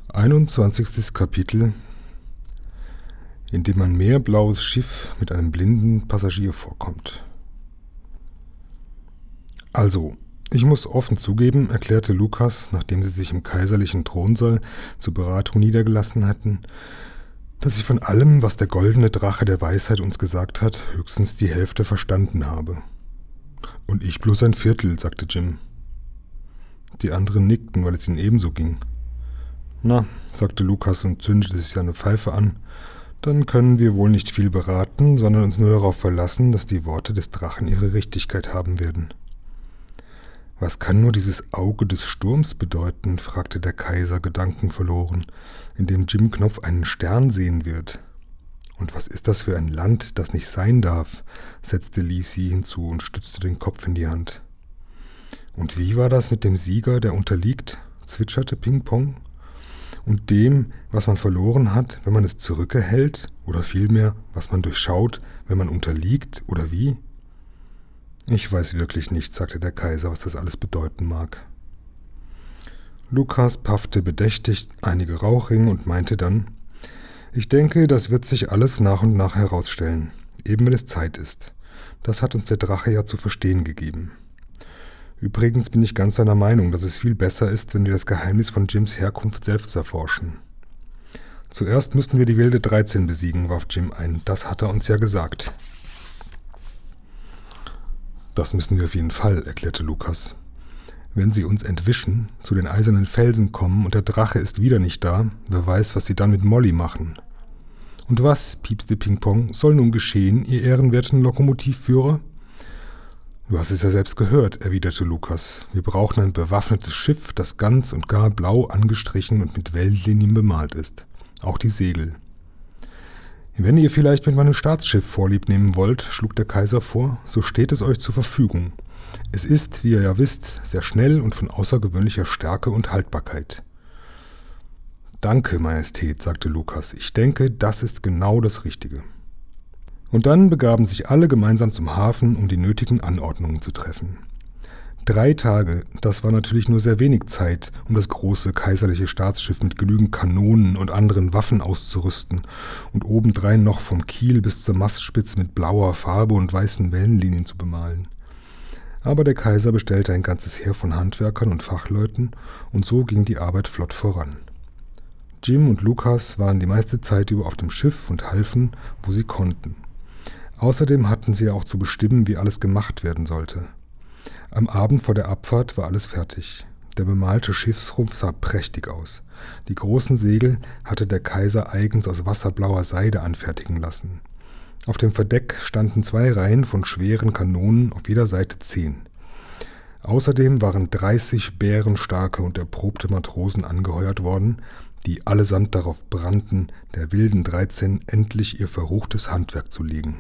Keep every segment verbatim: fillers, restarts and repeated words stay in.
einundzwanzigstes Kapitel, in dem ein meerblaues Schiff mit einem blinden Passagier vorkommt. Also, ich muss offen zugeben, erklärte Lukas, nachdem sie sich im kaiserlichen Thronsaal zur Beratung niedergelassen hatten, dass ich von allem, was der goldene Drache der Weisheit uns gesagt hat, höchstens die Hälfte verstanden habe. Und ich bloß ein Viertel, sagte Jim. Die anderen nickten, weil es ihnen ebenso ging. Na, sagte Lukas und zündete sich seine Pfeife an, dann können wir wohl nicht viel beraten, sondern uns nur darauf verlassen, dass die Worte des Drachen ihre Richtigkeit haben werden. Was kann nur dieses Auge des Sturms bedeuten, fragte der Kaiser gedankenverloren, indem Jim Knopf einen Stern sehen wird. Und was ist das für ein Land, das nicht sein darf, setzte Lisi hinzu und stützte den Kopf in die Hand. Und wie war das mit dem Sieger, der unterliegt, zwitscherte Ping-Pong. Und dem, was man verloren hat, wenn man es zurückerhält, oder vielmehr, was man durchschaut, wenn man unterliegt, oder wie? Ich weiß wirklich nicht, sagte der Kaiser, was das alles bedeuten mag. Lukas paffte bedächtig einige Rauchringe und meinte dann, ich denke, das wird sich alles nach und nach herausstellen, eben wenn es Zeit ist. Das hat uns der Drache ja zu verstehen gegeben. Übrigens bin ich ganz seiner Meinung, dass es viel besser ist, wenn wir das Geheimnis von Jims Herkunft selbst erforschen. Zuerst müssten wir die wilde dreizehn besiegen, warf Jim ein. Das hat er uns ja gesagt. Das müssen wir auf jeden Fall, erklärte Lukas. Wenn sie uns entwischen, zu den eisernen Felsen kommen und der Drache ist wieder nicht da, wer weiß, was sie dann mit Molly machen. Und was, piepste Ping-Pong, soll nun geschehen, ihr ehrenwerten Lokomotivführer? Du hast es ja selbst gehört, erwiderte Lukas. Wir brauchen ein bewaffnetes Schiff, das ganz und gar blau angestrichen und mit Wellenlinien bemalt ist. Auch die Segel. Wenn ihr vielleicht mit meinem Staatsschiff Vorlieb nehmen wollt, schlug der Kaiser vor, so steht es euch zur Verfügung. Es ist, wie ihr ja wisst, sehr schnell und von außergewöhnlicher Stärke und Haltbarkeit. Danke, Majestät, sagte Lukas. Ich denke, das ist genau das Richtige. Und dann begaben sich alle gemeinsam zum Hafen, um die nötigen Anordnungen zu treffen. Drei Tage, das war natürlich nur sehr wenig Zeit, um das große kaiserliche Staatsschiff mit genügend Kanonen und anderen Waffen auszurüsten und obendrein noch vom Kiel bis zur Mastspitze mit blauer Farbe und weißen Wellenlinien zu bemalen. Aber der Kaiser bestellte ein ganzes Heer von Handwerkern und Fachleuten und so ging die Arbeit flott voran. Jim und Lukas waren die meiste Zeit über auf dem Schiff und halfen, wo sie konnten. Außerdem hatten sie auch zu bestimmen, wie alles gemacht werden sollte. Am Abend vor der Abfahrt war alles fertig. Der bemalte Schiffsrumpf sah prächtig aus. Die großen Segel hatte der Kaiser eigens aus wasserblauer Seide anfertigen lassen. Auf dem Verdeck standen zwei Reihen von schweren Kanonen, auf jeder Seite zehn. Außerdem waren dreißig bärenstarke und erprobte Matrosen angeheuert worden, die allesamt darauf brannten, der wilden dreizehn endlich ihr verruchtes Handwerk zu legen.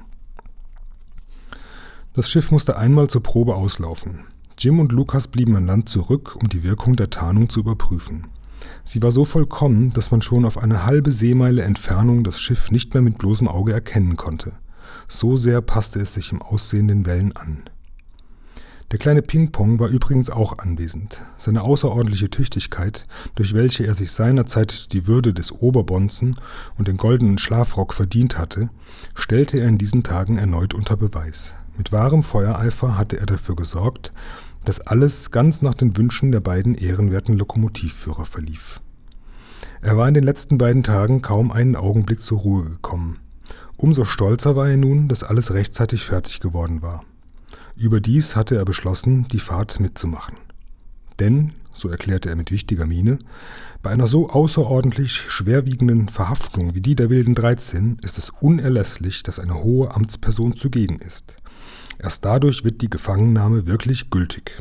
Das Schiff musste einmal zur Probe auslaufen. Jim und Lukas blieben an Land zurück, um die Wirkung der Tarnung zu überprüfen. Sie war so vollkommen, dass man schon auf eine halbe Seemeile Entfernung das Schiff nicht mehr mit bloßem Auge erkennen konnte. So sehr passte es sich im Aussehen den Wellen an. Der kleine Ping-Pong war übrigens auch anwesend. Seine außerordentliche Tüchtigkeit, durch welche er sich seinerzeit die Würde des Oberbonzen und den goldenen Schlafrock verdient hatte, stellte er in diesen Tagen erneut unter Beweis. Mit wahrem Feuereifer hatte er dafür gesorgt, dass alles ganz nach den Wünschen der beiden ehrenwerten Lokomotivführer verlief. Er war in den letzten beiden Tagen kaum einen Augenblick zur Ruhe gekommen. Umso stolzer war er nun, dass alles rechtzeitig fertig geworden war. Überdies hatte er beschlossen, die Fahrt mitzumachen. Denn, so erklärte er mit wichtiger Miene, bei einer so außerordentlich schwerwiegenden Verhaftung wie die der wilden dreizehn ist es unerlässlich, dass eine hohe Amtsperson zugegen ist. Erst dadurch wird die Gefangennahme wirklich gültig.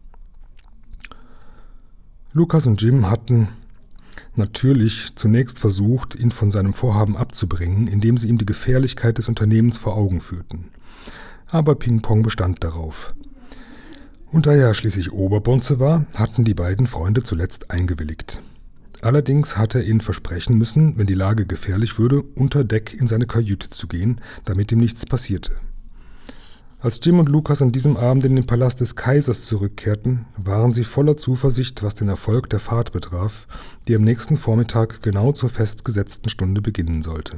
Lukas und Jim hatten natürlich zunächst versucht, ihn von seinem Vorhaben abzubringen, indem sie ihm die Gefährlichkeit des Unternehmens vor Augen führten. Aber Ping-Pong bestand darauf. Und da er schließlich Oberbonze war, hatten die beiden Freunde zuletzt eingewilligt. Allerdings hatte er ihnen versprechen müssen, wenn die Lage gefährlich würde, unter Deck in seine Kajüte zu gehen, damit ihm nichts passierte. Als Jim und Lucas an diesem Abend in den Palast des Kaisers zurückkehrten, waren sie voller Zuversicht, was den Erfolg der Fahrt betraf, die am nächsten Vormittag genau zur festgesetzten Stunde beginnen sollte.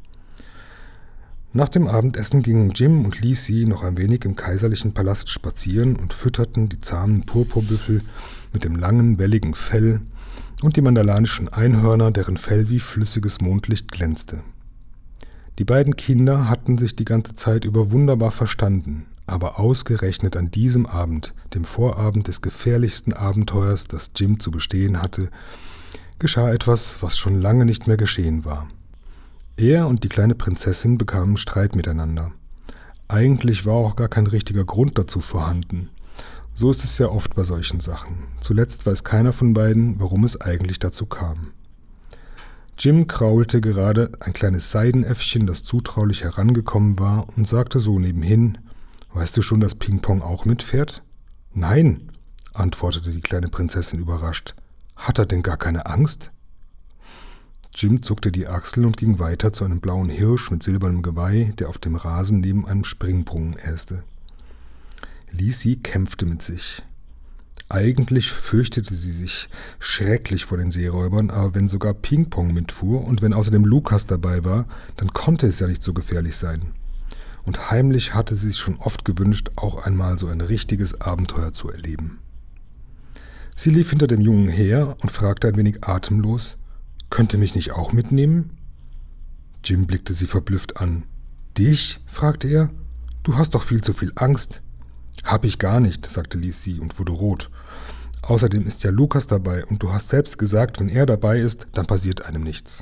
Nach dem Abendessen gingen Jim und Lisey noch ein wenig im kaiserlichen Palast spazieren und fütterten die zahmen Purpurbüffel mit dem langen, welligen Fell und die mandalanischen Einhörner, deren Fell wie flüssiges Mondlicht glänzte. Die beiden Kinder hatten sich die ganze Zeit über wunderbar verstanden, aber ausgerechnet an diesem Abend, dem Vorabend des gefährlichsten Abenteuers, das Jim zu bestehen hatte, geschah etwas, was schon lange nicht mehr geschehen war. Er und die kleine Prinzessin bekamen Streit miteinander. Eigentlich war auch gar kein richtiger Grund dazu vorhanden. So ist es ja oft bei solchen Sachen. Zuletzt weiß keiner von beiden, warum es eigentlich dazu kam. Jim kraulte gerade ein kleines Seidenäffchen, das zutraulich herangekommen war, und sagte so nebenhin: »Weißt du schon, dass Ping-Pong auch mitfährt?« »Nein«, antwortete die kleine Prinzessin überrascht. »Hat er denn gar keine Angst?« Jim zuckte die Achseln und ging weiter zu einem blauen Hirsch mit silbernem Geweih, der auf dem Rasen neben einem Springbrunnen äste. Lisey kämpfte mit sich. Eigentlich fürchtete sie sich schrecklich vor den Seeräubern, aber wenn sogar Ping-Pong mitfuhr und wenn außerdem Lucas dabei war, dann konnte es ja nicht so gefährlich sein. Und heimlich hatte sie sich schon oft gewünscht, auch einmal so ein richtiges Abenteuer zu erleben. Sie lief hinter dem Jungen her und fragte ein wenig atemlos: »Könnt ihr mich nicht auch mitnehmen?« Jim blickte sie verblüfft an. »Dich?« fragte er. »Du hast doch viel zu viel Angst.« »Hab ich gar nicht«, sagte Lisey und wurde rot. »Außerdem ist ja Lucas dabei und du hast selbst gesagt, wenn er dabei ist, dann passiert einem nichts.«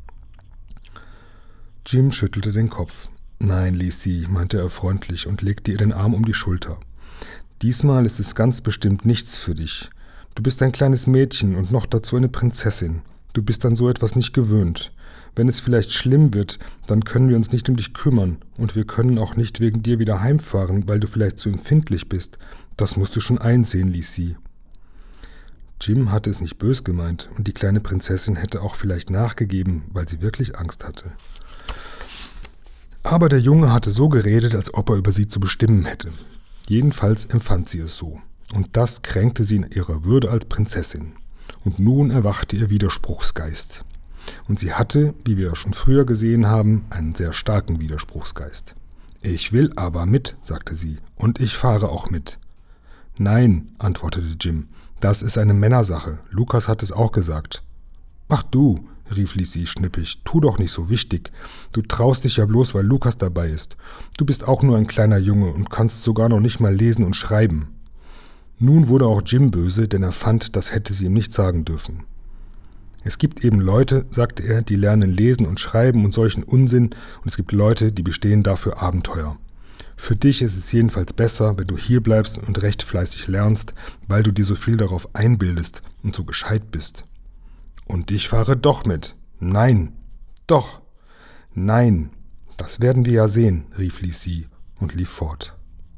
Jim schüttelte den Kopf. »Nein, Lisey«, meinte er freundlich und legte ihr den Arm um die Schulter. »Diesmal ist es ganz bestimmt nichts für dich. Du bist ein kleines Mädchen und noch dazu eine Prinzessin. Du bist an so etwas nicht gewöhnt. Wenn es vielleicht schlimm wird, dann können wir uns nicht um dich kümmern und wir können auch nicht wegen dir wieder heimfahren, weil du vielleicht zu empfindlich bist. Das musst du schon einsehen, Lisey.« Jim hatte es nicht bös gemeint und die kleine Prinzessin hätte auch vielleicht nachgegeben, weil sie wirklich Angst hatte. Aber der Junge hatte so geredet, als ob er über sie zu bestimmen hätte. Jedenfalls empfand sie es so. Und das kränkte sie in ihrer Würde als Prinzessin. Und nun erwachte ihr Widerspruchsgeist. Und sie hatte, wie wir schon früher gesehen haben, einen sehr starken Widerspruchsgeist. »Ich will aber mit«, sagte sie, »und ich fahre auch mit.« »Nein«, antwortete Jim, »das ist eine Männersache. Lucas hat es auch gesagt.« »Ach du«, rief Lisey schnippig, »tu doch nicht so wichtig. Du traust dich ja bloß, weil Lucas dabei ist. Du bist auch nur ein kleiner Junge und kannst sogar noch nicht mal lesen und schreiben.« Nun wurde auch Jim böse, denn er fand, das hätte sie ihm nicht sagen dürfen. »Es gibt eben Leute«, sagte er, »die lernen lesen und schreiben und solchen Unsinn, und es gibt Leute, die bestehen dafür Abenteuer. Für dich ist es jedenfalls besser, wenn du hier bleibst und recht fleißig lernst, weil du dir so viel darauf einbildest und so gescheit bist.« »Und ich fahre doch mit.« »Nein.« »Doch.« »Nein. Das werden wir ja sehen«, rief Lisey und lief fort.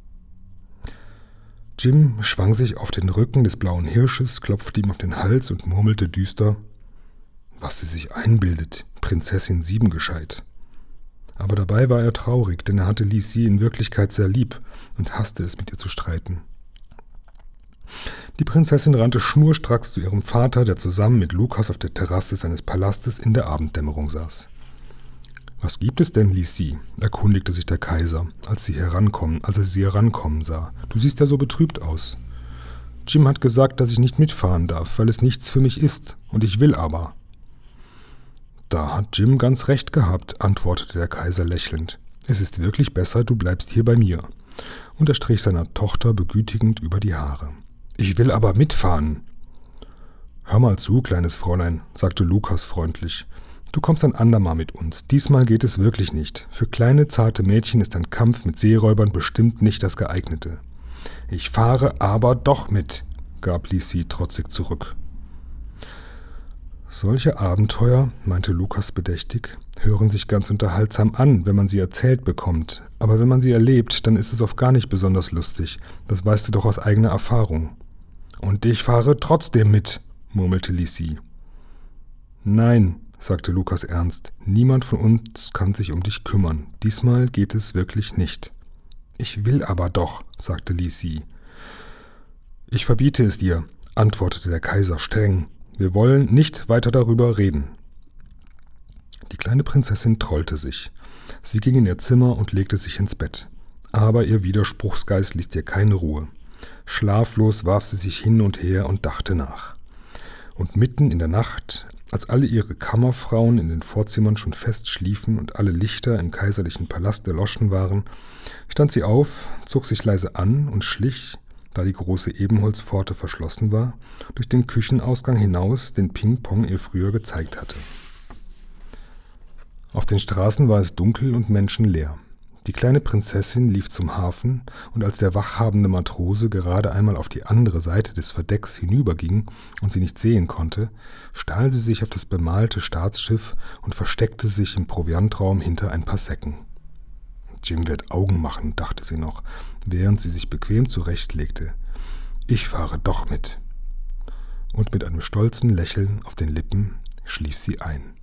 Jim schwang sich auf den Rücken des blauen Hirsches, klopfte ihm auf den Hals und murmelte düster: »Was sie sich einbildet, Prinzessin Siebengescheit.« Aber dabei war er traurig, denn er hatte Lisey in Wirklichkeit sehr lieb und hasste es, mit ihr zu streiten. Die Prinzessin rannte schnurstracks zu ihrem Vater, der zusammen mit Lucas auf der Terrasse seines Palastes in der Abenddämmerung saß. »Was gibt es denn, Lisey?«, erkundigte sich der Kaiser, als sie herankommen, als er sie herankommen sah. »Du siehst ja so betrübt aus.« »Jim hat gesagt, dass ich nicht mitfahren darf, weil es nichts für mich ist, und ich will aber.« »Da hat Jim ganz recht gehabt«, antwortete der Kaiser lächelnd. »Es ist wirklich besser, du bleibst hier bei mir.« Und er strich seiner Tochter begütigend über die Haare. »Ich will aber mitfahren.« »Hör mal zu, kleines Fräulein«, sagte Lucas freundlich. »Du kommst ein andermal mit uns. Diesmal geht es wirklich nicht. Für kleine, zarte Mädchen ist ein Kampf mit Seeräubern bestimmt nicht das Geeignete.« »Ich fahre aber doch mit«, gab Lisey trotzig zurück. »Solche Abenteuer«, meinte Lucas bedächtig, »hören sich ganz unterhaltsam an, wenn man sie erzählt bekommt. Aber wenn man sie erlebt, dann ist es oft gar nicht besonders lustig. Das weißt du doch aus eigener Erfahrung.« »Und ich fahre trotzdem mit«, murmelte Lisey. »Nein«, sagte Lucas ernst, »niemand von uns kann sich um dich kümmern. Diesmal geht es wirklich nicht.« »Ich will aber doch«, sagte Li Si. »Ich verbiete es dir«, antwortete der Kaiser streng. »Wir wollen nicht weiter darüber reden.« Die kleine Prinzessin trollte sich. Sie ging in ihr Zimmer und legte sich ins Bett. Aber ihr Widerspruchsgeist ließ ihr keine Ruhe. Schlaflos warf sie sich hin und her und dachte nach. Und mitten in der Nacht, als alle ihre Kammerfrauen in den Vorzimmern schon fest schliefen und alle Lichter im kaiserlichen Palast erloschen waren, stand sie auf, zog sich leise an und schlich, da die große Ebenholzpforte verschlossen war, durch den Küchenausgang hinaus, den Ping-Pong ihr früher gezeigt hatte. Auf den Straßen war es dunkel und menschenleer. Die kleine Prinzessin lief zum Hafen, und als der wachhabende Matrose gerade einmal auf die andere Seite des Verdecks hinüberging und sie nicht sehen konnte, stahl sie sich auf das bemalte Staatsschiff und versteckte sich im Proviantraum hinter ein paar Säcken. »Jim wird Augen machen«, dachte sie noch, während sie sich bequem zurechtlegte. »Ich fahre doch mit.« Und mit einem stolzen Lächeln auf den Lippen schlief sie ein.